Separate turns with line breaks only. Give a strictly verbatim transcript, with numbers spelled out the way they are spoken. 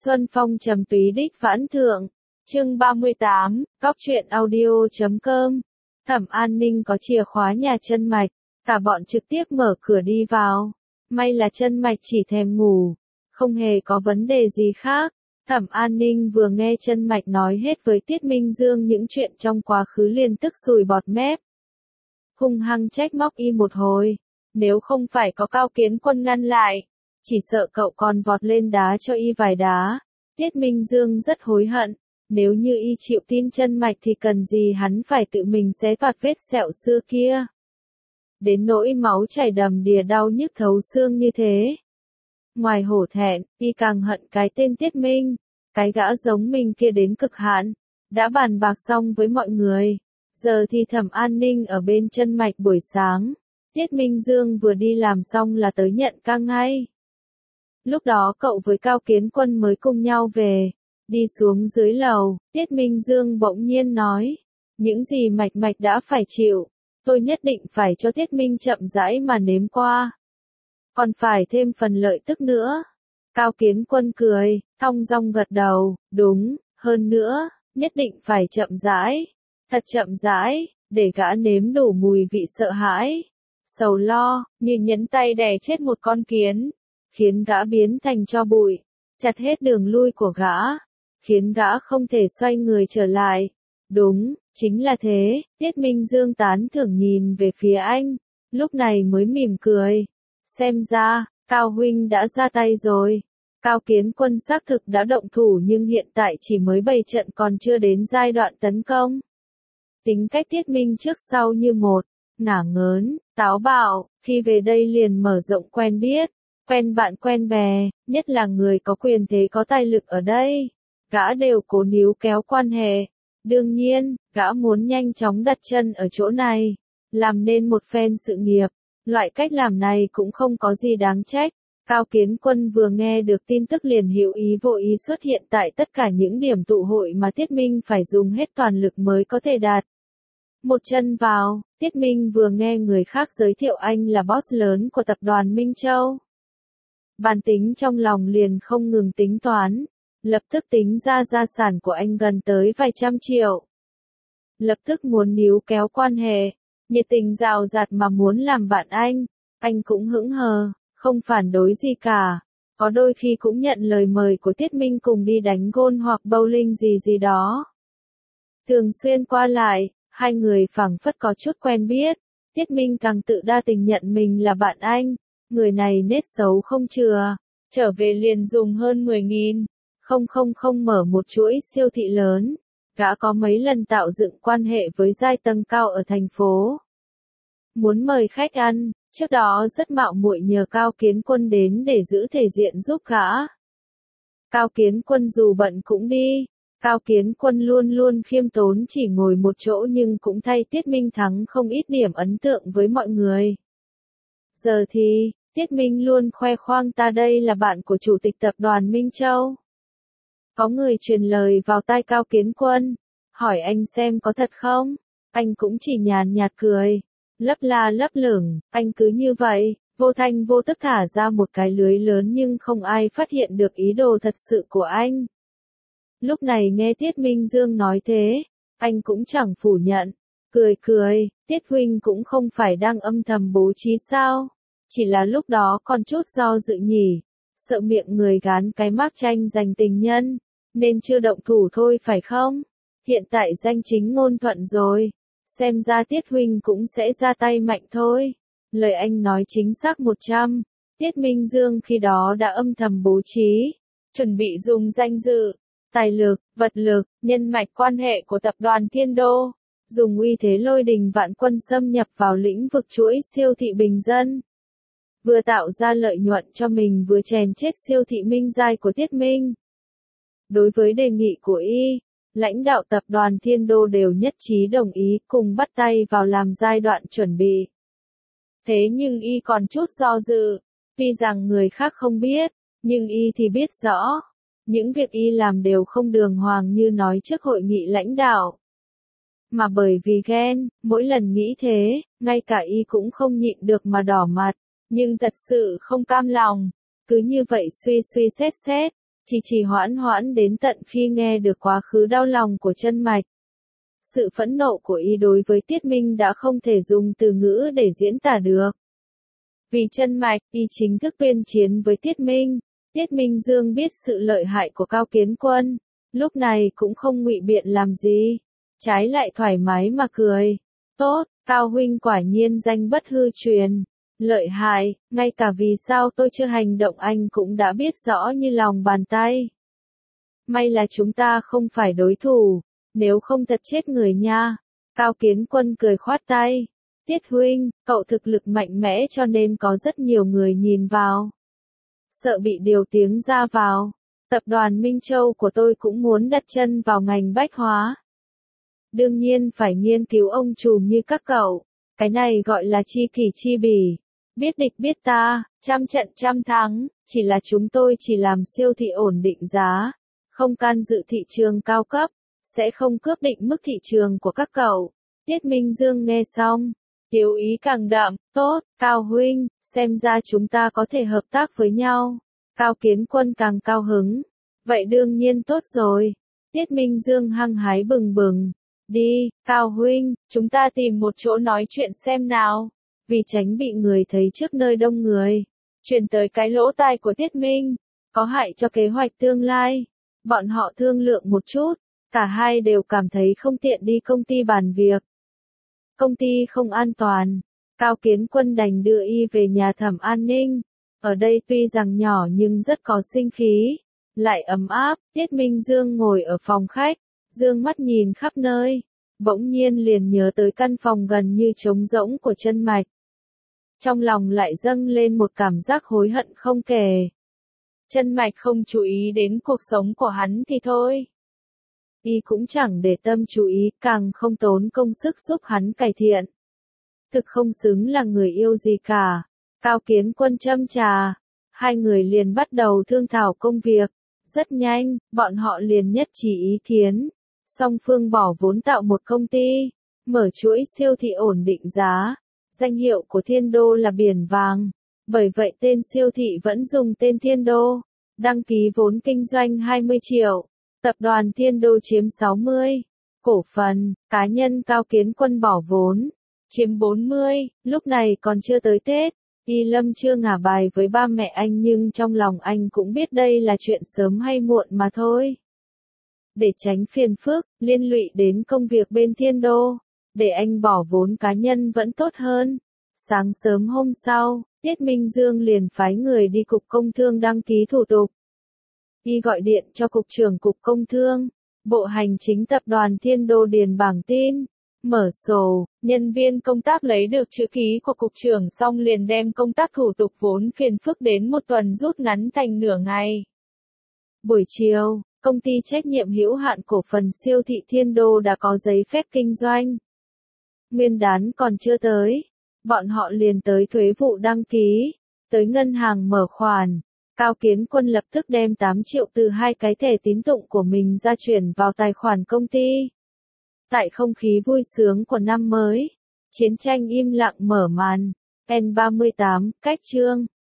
Xuân Phong trầm túy đích vãn thượng, chương ba mươi tám, Cóc truyện audio chấm com. Thẩm An Ninh có chìa khóa nhà Chân Mạch, cả bọn trực tiếp mở cửa đi vào. May là Chân Mạch chỉ thèm ngủ, không hề có vấn đề gì khác. Thẩm An Ninh vừa nghe Chân Mạch nói hết với Tiết Minh Dương những chuyện trong quá khứ liền tức sùi bọt mép. Hung hăng trách móc y một hồi, nếu không phải có Cao Kiến Quân ngăn lại, chỉ sợ cậu còn vọt lên đá cho y vài đá. Tiết Minh Dương rất hối hận, nếu như y chịu tin Chân Mạch thì cần gì hắn phải tự mình xé toạc vết sẹo xưa kia. Đến nỗi máu chảy đầm đìa đau nhức thấu xương như thế. Ngoài hổ thẹn, y càng hận cái tên Tiết Minh, cái gã giống mình kia đến cực hạn. Đã bàn bạc xong với mọi người, giờ thì Thẩm An Ninh ở bên Chân Mạch buổi sáng. Tiết Minh Dương vừa đi làm xong là tới nhận ca ngay. Lúc đó cậu với Cao Kiến Quân mới cùng nhau về. Đi xuống dưới lầu, Tiết Minh Dương bỗng nhiên nói, những gì Mạch Mạch đã phải chịu, tôi nhất định phải cho Tiết Minh chậm rãi mà nếm qua. Còn phải thêm phần lợi tức nữa. Cao Kiến Quân cười, thong dong gật đầu, đúng, hơn nữa, nhất định phải chậm rãi, thật chậm rãi, để gã nếm đủ mùi vị sợ hãi, sầu lo, như nhấn tay đè chết một con kiến, khiến gã biến thành tro bụi, chặt hết đường lui của gã, khiến gã không thể xoay người trở lại. Đúng, chính là thế. Tiết Minh Dương tán thưởng nhìn về phía anh, lúc này mới mỉm cười. Xem ra, Cao huynh đã ra tay rồi. Cao Kiến Quân xác thực đã động thủ nhưng hiện tại chỉ mới bày trận còn chưa đến giai đoạn tấn công. Tính cách Tiết Minh trước sau như một, ngả ngớn, táo bạo, khi về đây liền mở rộng quen biết, quen bạn quen bè, nhất là người có quyền thế có tài lực ở đây. Gã đều cố níu kéo quan hệ. Đương nhiên, gã muốn nhanh chóng đặt chân ở chỗ này, làm nên một phen sự nghiệp. Loại cách làm này cũng không có gì đáng trách. Cao Kiến Quân vừa nghe được tin tức liền hiểu ý vô ý xuất hiện tại tất cả những điểm tụ hội mà Tiết Minh phải dùng hết toàn lực mới có thể đạt. Một chân vào, Tiết Minh vừa nghe người khác giới thiệu anh là boss lớn của tập đoàn Minh Châu. Bản tính trong lòng liền không ngừng tính toán, lập tức tính ra gia sản của anh gần tới vài trăm triệu. Lập tức muốn níu kéo quan hệ, nhiệt tình rào rạt mà muốn làm bạn anh, anh cũng hững hờ, không phản đối gì cả. Có đôi khi cũng nhận lời mời của Tiết Minh cùng đi đánh gôn hoặc bowling gì gì đó. Thường xuyên qua lại, hai người phảng phất có chút quen biết. Tiết Minh càng tự đa tình nhận mình là bạn anh. Người này nết xấu không chừa, trở về liền dùng hơn mười nghìn, không không không mở một chuỗi siêu thị lớn. Gã có mấy lần tạo dựng quan hệ với giai tầng cao ở thành phố. Muốn mời khách ăn, trước đó rất mạo muội nhờ Cao Kiến Quân đến để giữ thể diện giúp gã. Cao Kiến Quân dù bận cũng đi. Cao Kiến Quân luôn luôn khiêm tốn chỉ ngồi một chỗ nhưng cũng thay Tiết Minh thắng không ít điểm ấn tượng với mọi người. Giờ thì, Tiết Minh luôn khoe khoang ta đây là bạn của chủ tịch tập đoàn Minh Châu. Có người truyền lời vào tai Cao Kiến Quân, hỏi anh xem có thật không? Anh cũng chỉ nhàn nhạt cười, lấp la lấp lửng, anh cứ như vậy, vô thanh vô tức thả ra một cái lưới lớn nhưng không ai phát hiện được ý đồ thật sự của anh. Lúc này nghe Tiết Minh Dương nói thế, anh cũng chẳng phủ nhận, cười cười, Tiết huynh cũng không phải đang âm thầm bố trí sao? Chỉ là lúc đó còn chút do dự nhỉ, sợ miệng người gán cái mác tranh giành tình nhân, nên chưa động thủ thôi phải không? Hiện tại danh chính ngôn thuận rồi, xem ra Tiết huynh cũng sẽ ra tay mạnh thôi. Lời anh nói chính xác một trăm, Tiết Minh Dương khi đó đã âm thầm bố trí, chuẩn bị dùng danh dự, tài lực, vật lực, nhân mạch quan hệ của tập đoàn Thiên Đô, dùng uy thế lôi đình vạn quân xâm nhập vào lĩnh vực chuỗi siêu thị bình dân. Vừa tạo ra lợi nhuận cho mình vừa chèn chết siêu thị Minh Giai của Tiết Minh. Đối với đề nghị của y, lãnh đạo tập đoàn Thiên Đô đều nhất trí đồng ý cùng bắt tay vào làm giai đoạn chuẩn bị. Thế nhưng y còn chút do dự, tuy rằng người khác không biết, nhưng y thì biết rõ. Những việc y làm đều không đường hoàng như nói trước hội nghị lãnh đạo. Mà bởi vì ghen, mỗi lần nghĩ thế, ngay cả y cũng không nhịn được mà đỏ mặt. Nhưng thật sự không cam lòng, cứ như vậy suy suy xét xét, chỉ trì hoãn hoãn đến tận khi nghe được quá khứ đau lòng của chân mạch. Sự phẫn nộ của y đối với Tiết Minh đã không thể dùng từ ngữ để diễn tả được. Vì chân mạch, y chính thức tuyên chiến với Tiết Minh. Tiết Minh Dương biết sự lợi hại của Cao Kiến Quân, lúc này cũng không ngụy biện làm gì, trái lại thoải mái mà cười. Tốt, Cao huynh quả nhiên danh bất hư truyền. Lợi hại, ngay cả vì sao tôi chưa hành động anh cũng đã biết rõ như lòng bàn tay. May là chúng ta không phải đối thủ, nếu không thật chết người nha. Cao Kiến Quân cười khoát tay. Tiết huynh, cậu thực lực mạnh mẽ cho nên có rất nhiều người nhìn vào. Sợ bị điều tiếng ra vào. Tập đoàn Minh Châu của tôi cũng muốn đặt chân vào ngành bách hóa. Đương nhiên phải nghiên cứu ông trùm như các cậu. Cái này gọi là chi kỷ chi bỉ. Biết địch biết ta, trăm trận trăm thắng, chỉ là chúng tôi chỉ làm siêu thị ổn định giá, không can dự thị trường cao cấp, sẽ không cướp định mức thị trường của các cậu. Tiết Minh Dương nghe xong, Tiếu ý càng đậm. Tốt, Cao huynh, xem ra chúng ta có thể hợp tác với nhau. Cao Kiến Quân càng cao hứng. Vậy đương nhiên tốt rồi. Tiết Minh Dương hăng hái bừng bừng. Đi, Cao huynh, chúng ta tìm một chỗ nói chuyện xem nào. Vì tránh bị người thấy trước nơi đông người, truyền tới cái lỗ tai của Tiết Minh, có hại cho kế hoạch tương lai. Bọn họ thương lượng một chút, cả hai đều cảm thấy không tiện đi công ty bàn việc. Công ty không an toàn, Cao Kiến Quân đành đưa y về nhà Thẩm An Ninh. Ở đây tuy rằng nhỏ nhưng rất có sinh khí, lại ấm áp. Tiết Minh Dương ngồi ở phòng khách, dương mắt nhìn khắp nơi, bỗng nhiên liền nhớ tới căn phòng gần như trống rỗng của chân mạch. Trong lòng lại dâng lên một cảm giác hối hận không kể. Chân mạch không chú ý đến cuộc sống của hắn thì thôi. Y cũng chẳng để tâm chú ý, càng không tốn công sức giúp hắn cải thiện. Thực không xứng là người yêu gì cả. Cao Kiến Quân châm trà. Hai người liền bắt đầu thương thảo công việc. Rất nhanh, bọn họ liền nhất trí ý kiến. Song phương bỏ vốn tạo một công ty, mở chuỗi siêu thị ổn định giá. Danh hiệu của Thiên Đô là Biển Vàng. Bởi vậy tên siêu thị vẫn dùng tên Thiên Đô. Đăng ký vốn kinh doanh hai mươi triệu. Tập đoàn Thiên Đô chiếm sáu mươi. Cổ phần, cá nhân Cao Kiến Quân bỏ vốn, chiếm bốn mươi. Lúc này còn chưa tới Tết. Y Lâm chưa ngả bài với ba mẹ anh nhưng trong lòng anh cũng biết đây là chuyện sớm hay muộn mà thôi. Để tránh phiền phức, liên lụy đến công việc bên Thiên Đô, để anh bỏ vốn cá nhân vẫn tốt hơn. Sáng sớm hôm sau, Tiết Minh Dương liền phái người đi Cục Công Thương đăng ký thủ tục. Y gọi điện cho Cục trưởng Cục Công Thương, Bộ Hành chính Tập đoàn Thiên Đô điền bảng tin, mở sổ. Nhân viên công tác lấy được chữ ký của Cục trưởng xong liền đem công tác thủ tục vốn phiền phức đến một tuần rút ngắn thành nửa ngày. Buổi chiều, công ty trách nhiệm hữu hạn cổ phần siêu thị Thiên Đô đã có giấy phép kinh doanh. Nguyên đán còn chưa tới, bọn họ liền tới thuế vụ đăng ký, tới ngân hàng mở khoản. Cao Kiến Quân lập tức đem tám triệu từ hai cái thẻ tín dụng của mình ra chuyển vào tài khoản công ty. Tại không khí vui sướng của năm mới, chiến tranh im lặng mở màn. N ba mươi tám, cách chương.